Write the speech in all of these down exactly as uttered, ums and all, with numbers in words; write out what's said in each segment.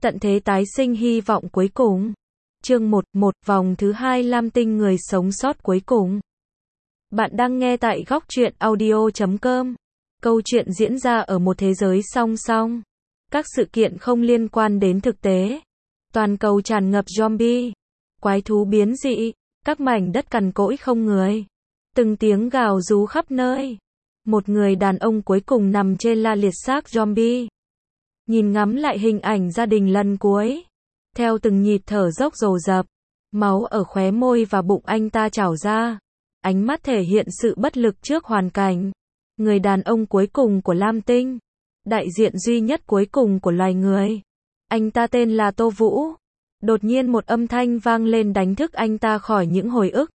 Tận thế tái sinh hy vọng cuối cùng. Chương một, một, vòng thứ hai Lam Tinh người sống sót cuối cùng. Bạn đang nghe tại góc truyện audio chấm com. Câu chuyện diễn ra ở một thế giới song song. Các sự kiện không liên quan đến thực tế. Toàn cầu tràn ngập zombie, quái thú biến dị, các mảnh đất cằn cỗi không người. Từng tiếng gào rú khắp nơi. Một người đàn ông cuối cùng nằm trên la liệt xác zombie. Nhìn ngắm lại hình ảnh gia đình lần cuối. Theo từng nhịp thở dốc dồn dập, máu ở khóe môi và bụng anh ta trào ra. Ánh mắt thể hiện sự bất lực trước hoàn cảnh. Người đàn ông cuối cùng của Lam Tinh. Đại diện duy nhất cuối cùng của loài người. Anh ta tên là Tô Vũ. Đột nhiên một âm thanh vang lên đánh thức anh ta khỏi những hồi ức.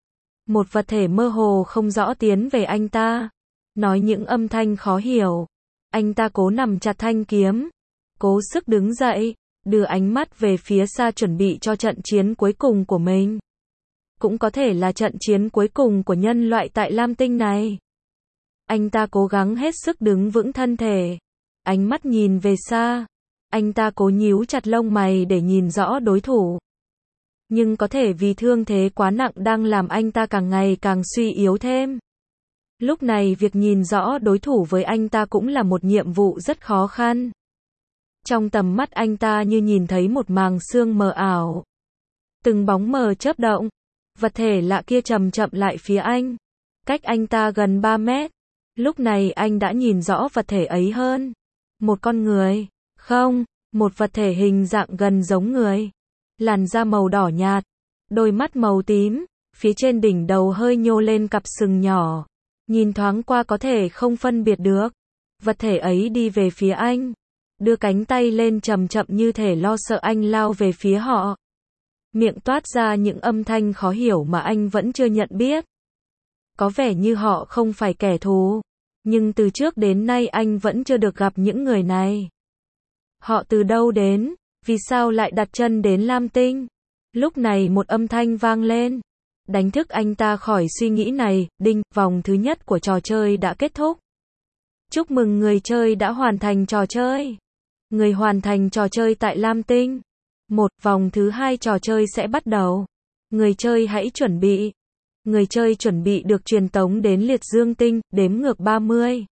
Một vật thể mơ hồ không rõ tiến về anh ta. Nói những âm thanh khó hiểu. Anh ta cố nằm chặt thanh kiếm. Cố sức đứng dậy. Đưa ánh mắt về phía xa chuẩn bị cho trận chiến cuối cùng của mình. Cũng có thể là trận chiến cuối cùng của nhân loại tại Lam Tinh này. Anh ta cố gắng hết sức đứng vững thân thể. Ánh mắt nhìn về xa. Anh ta cố nhíu chặt lông mày để nhìn rõ đối thủ. Nhưng có thể vì thương thế quá nặng đang làm anh ta càng ngày càng suy yếu thêm. Lúc này việc nhìn rõ đối thủ với anh ta cũng là một nhiệm vụ rất khó khăn. Trong tầm mắt anh ta như nhìn thấy một màng sương mờ ảo. Từng bóng mờ chớp động. Vật thể lạ kia chậm chậm lại phía anh. Cách anh ta gần ba mét. Lúc này anh đã nhìn rõ vật thể ấy hơn. Một con người. Không, một vật thể hình dạng gần giống người. Làn da màu đỏ nhạt. Đôi mắt màu tím. Phía trên đỉnh đầu hơi nhô lên cặp sừng nhỏ. Nhìn thoáng qua có thể không phân biệt được. Vật thể ấy đi về phía anh. Đưa cánh tay lên chậm chậm như thể lo sợ anh lao về phía họ. Miệng toát ra những âm thanh khó hiểu mà anh vẫn chưa nhận biết. Có vẻ như họ không phải kẻ thù. Nhưng từ trước đến nay anh vẫn chưa được gặp những người này. Họ từ đâu đến? Vì sao lại đặt chân đến Lam Tinh? Lúc này một âm thanh vang lên. Đánh thức anh ta khỏi suy nghĩ này. Đinh, vòng thứ nhất của trò chơi đã kết thúc. Chúc mừng người chơi đã hoàn thành trò chơi. Người hoàn thành trò chơi tại Lam Tinh. Một, vòng thứ hai trò chơi sẽ bắt đầu. Người chơi hãy chuẩn bị. Người chơi chuẩn bị được truyền tống đến Liệt Dương Tinh, đếm ngược ba mươi,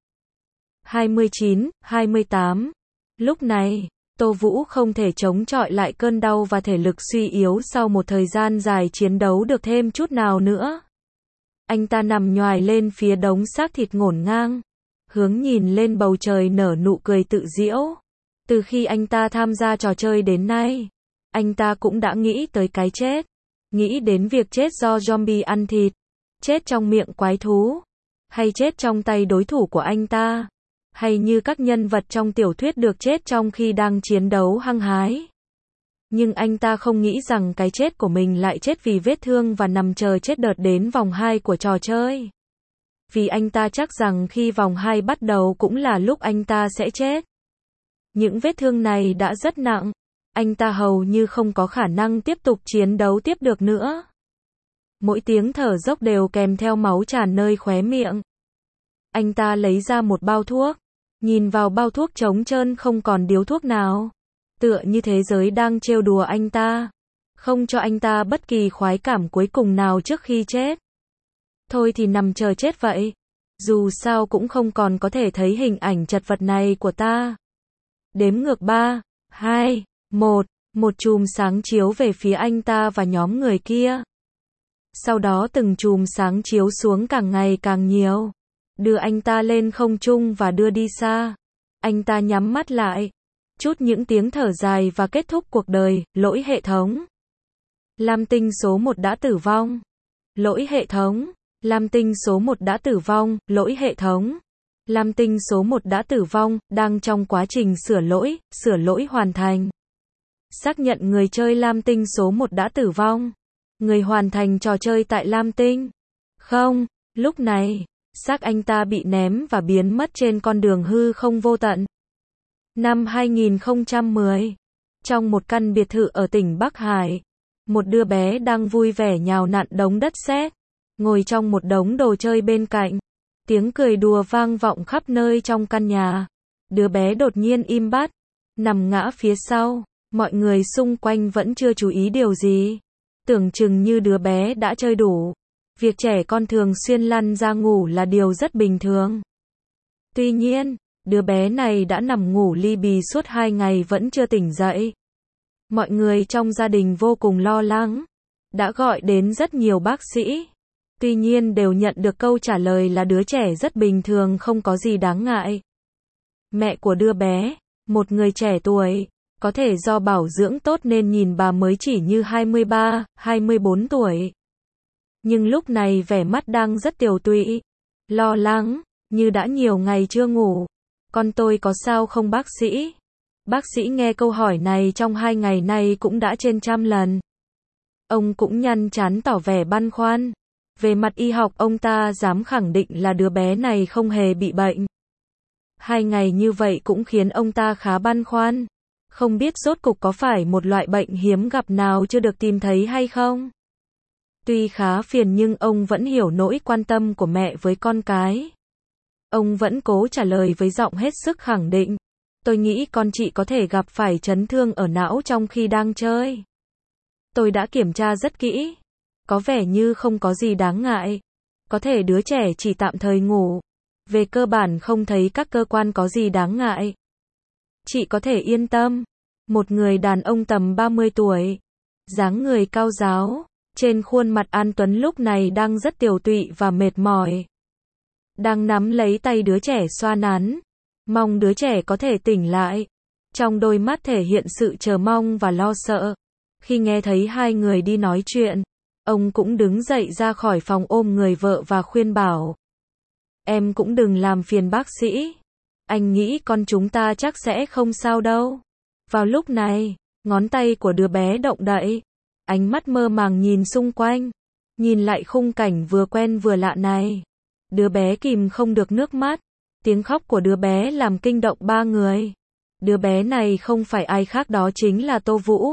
hai mươi chín, hai mươi tám. Lúc này, Tô Vũ không thể chống chọi lại cơn đau và thể lực suy yếu sau một thời gian dài chiến đấu được thêm chút nào nữa. Anh ta nằm nhoài lên phía đống xác thịt ngổn ngang. Hướng nhìn lên bầu trời nở nụ cười tự giễu. Từ khi anh ta tham gia trò chơi đến nay, anh ta cũng đã nghĩ tới cái chết. Nghĩ đến việc chết do zombie ăn thịt, chết trong miệng quái thú, hay chết trong tay đối thủ của anh ta, hay như các nhân vật trong tiểu thuyết được chết trong khi đang chiến đấu hăng hái. Nhưng anh ta không nghĩ rằng cái chết của mình lại chết vì vết thương và nằm chờ chết đợt đến vòng hai của trò chơi. Vì anh ta chắc rằng khi vòng hai bắt đầu cũng là lúc anh ta sẽ chết. Những vết thương này đã rất nặng. Anh ta hầu như không có khả năng tiếp tục chiến đấu tiếp được nữa. Mỗi tiếng thở dốc đều kèm theo máu tràn nơi khóe miệng. Anh ta lấy ra một bao thuốc. Nhìn vào bao thuốc trống trơn không còn điếu thuốc nào. Tựa như thế giới đang trêu đùa anh ta. Không cho anh ta bất kỳ khoái cảm cuối cùng nào trước khi chết. Thôi thì nằm chờ chết vậy. Dù sao cũng không còn có thể thấy hình ảnh chật vật này của ta. Đếm ngược ba, hai, một, một chùm sáng chiếu về phía anh ta và nhóm người kia. Sau đó từng chùm sáng chiếu xuống càng ngày càng nhiều. Đưa anh ta lên không trung và đưa đi xa. Anh ta nhắm mắt lại. Chút những tiếng thở dài và kết thúc cuộc đời. Lỗi hệ thống. Lam Tinh số một đã tử vong. Lỗi hệ thống. Lam Tinh số một đã tử vong. Lỗi hệ thống. Lam Tinh số một đã tử vong, đang trong quá trình sửa lỗi, sửa lỗi hoàn thành. Xác nhận người chơi Lam Tinh số một đã tử vong. Người hoàn thành trò chơi tại Lam Tinh. Không, lúc này, xác anh ta bị ném và biến mất trên con đường hư không vô tận. Năm hai nghìn không trăm mười, trong một căn biệt thự ở tỉnh Bắc Hải, một đứa bé đang vui vẻ nhào nặn đống đất sét, ngồi trong một đống đồ chơi bên cạnh. Tiếng cười đùa vang vọng khắp nơi trong căn nhà. Đứa bé đột nhiên im bặt, nằm ngã phía sau. Mọi người xung quanh vẫn chưa chú ý điều gì. Tưởng chừng như đứa bé đã chơi đủ. Việc trẻ con thường xuyên lăn ra ngủ là điều rất bình thường. Tuy nhiên, đứa bé này đã nằm ngủ li bì suốt hai ngày vẫn chưa tỉnh dậy. Mọi người trong gia đình vô cùng lo lắng. Đã gọi đến rất nhiều bác sĩ. Tuy nhiên đều nhận được câu trả lời là đứa trẻ rất bình thường, không có gì đáng ngại. Mẹ của đứa bé, một người trẻ tuổi, có thể do bảo dưỡng tốt nên nhìn bà mới chỉ như hai mươi ba, hai mươi bốn tuổi. Nhưng lúc này vẻ mắt đang rất tiều tụy, lo lắng, như đã nhiều ngày chưa ngủ. Con tôi có sao không bác sĩ? Bác sĩ nghe câu hỏi này trong hai ngày nay cũng đã trên trăm lần. Ông cũng nhăn trán tỏ vẻ băn khoăn. Về mặt y học ông ta dám khẳng định là đứa bé này không hề bị bệnh. Hai ngày như vậy cũng khiến ông ta khá băn khoăn. Không biết rốt cục có phải một loại bệnh hiếm gặp nào chưa được tìm thấy hay không? Tuy khá phiền nhưng ông vẫn hiểu nỗi quan tâm của mẹ với con cái. Ông vẫn cố trả lời với giọng hết sức khẳng định. Tôi nghĩ con chị có thể gặp phải chấn thương ở não trong khi đang chơi. Tôi đã kiểm tra rất kỹ. Có vẻ như không có gì đáng ngại. Có thể đứa trẻ chỉ tạm thời ngủ. Về cơ bản không thấy các cơ quan có gì đáng ngại. Chị có thể yên tâm. Một người đàn ông tầm ba mươi tuổi. Dáng người cao ráo. Trên khuôn mặt An Tuấn lúc này đang rất tiều tụy và mệt mỏi. Đang nắm lấy tay đứa trẻ xoa nắn. Mong đứa trẻ có thể tỉnh lại. Trong đôi mắt thể hiện sự chờ mong và lo sợ. Khi nghe thấy hai người đi nói chuyện, ông cũng đứng dậy ra khỏi phòng ôm người vợ và khuyên bảo. Em cũng đừng làm phiền bác sĩ. Anh nghĩ con chúng ta chắc sẽ không sao đâu. Vào lúc này, ngón tay của đứa bé động đậy. Ánh mắt mơ màng nhìn xung quanh. Nhìn lại khung cảnh vừa quen vừa lạ này. Đứa bé kìm không được nước mắt. Tiếng khóc của đứa bé làm kinh động ba người. Đứa bé này không phải ai khác đó chính là Tô Vũ.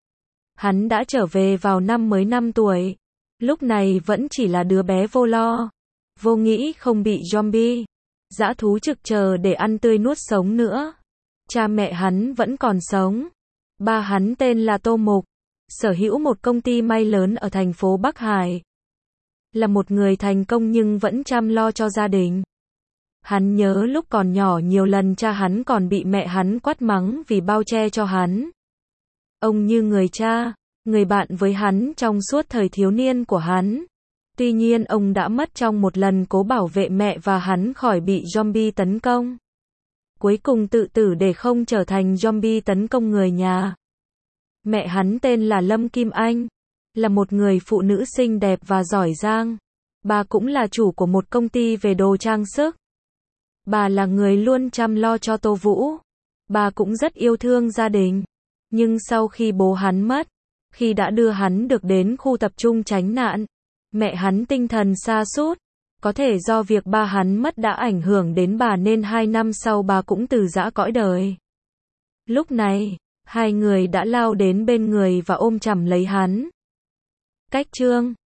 Hắn đã trở về vào năm mới năm tuổi. Lúc này vẫn chỉ là đứa bé vô lo. Vô nghĩ không bị zombie, dã thú trực chờ để ăn tươi nuốt sống nữa. Cha mẹ hắn vẫn còn sống. Ba hắn tên là Tô Mục. Sở hữu một công ty may lớn ở thành phố Bắc Hải. Là một người thành công nhưng vẫn chăm lo cho gia đình. Hắn nhớ lúc còn nhỏ nhiều lần cha hắn còn bị mẹ hắn quát mắng vì bao che cho hắn. Ông như người cha, người bạn với hắn trong suốt thời thiếu niên của hắn. Tuy nhiên ông đã mất trong một lần cố bảo vệ mẹ và hắn khỏi bị zombie tấn công. Cuối cùng tự tử để không trở thành zombie tấn công người nhà. Mẹ hắn tên là Lâm Kim Anh, là một người phụ nữ xinh đẹp và giỏi giang. Bà cũng là chủ của một công ty về đồ trang sức. Bà là người luôn chăm lo cho Tô Vũ. Bà cũng rất yêu thương gia đình. Nhưng sau khi bố hắn mất, khi đã đưa hắn được đến khu tập trung tránh nạn, mẹ hắn tinh thần sa sút. Có thể do việc ba hắn mất đã ảnh hưởng đến bà nên hai năm sau bà cũng từ giã cõi đời. Lúc này, hai người đã lao đến bên người và ôm chầm lấy hắn. Cách chương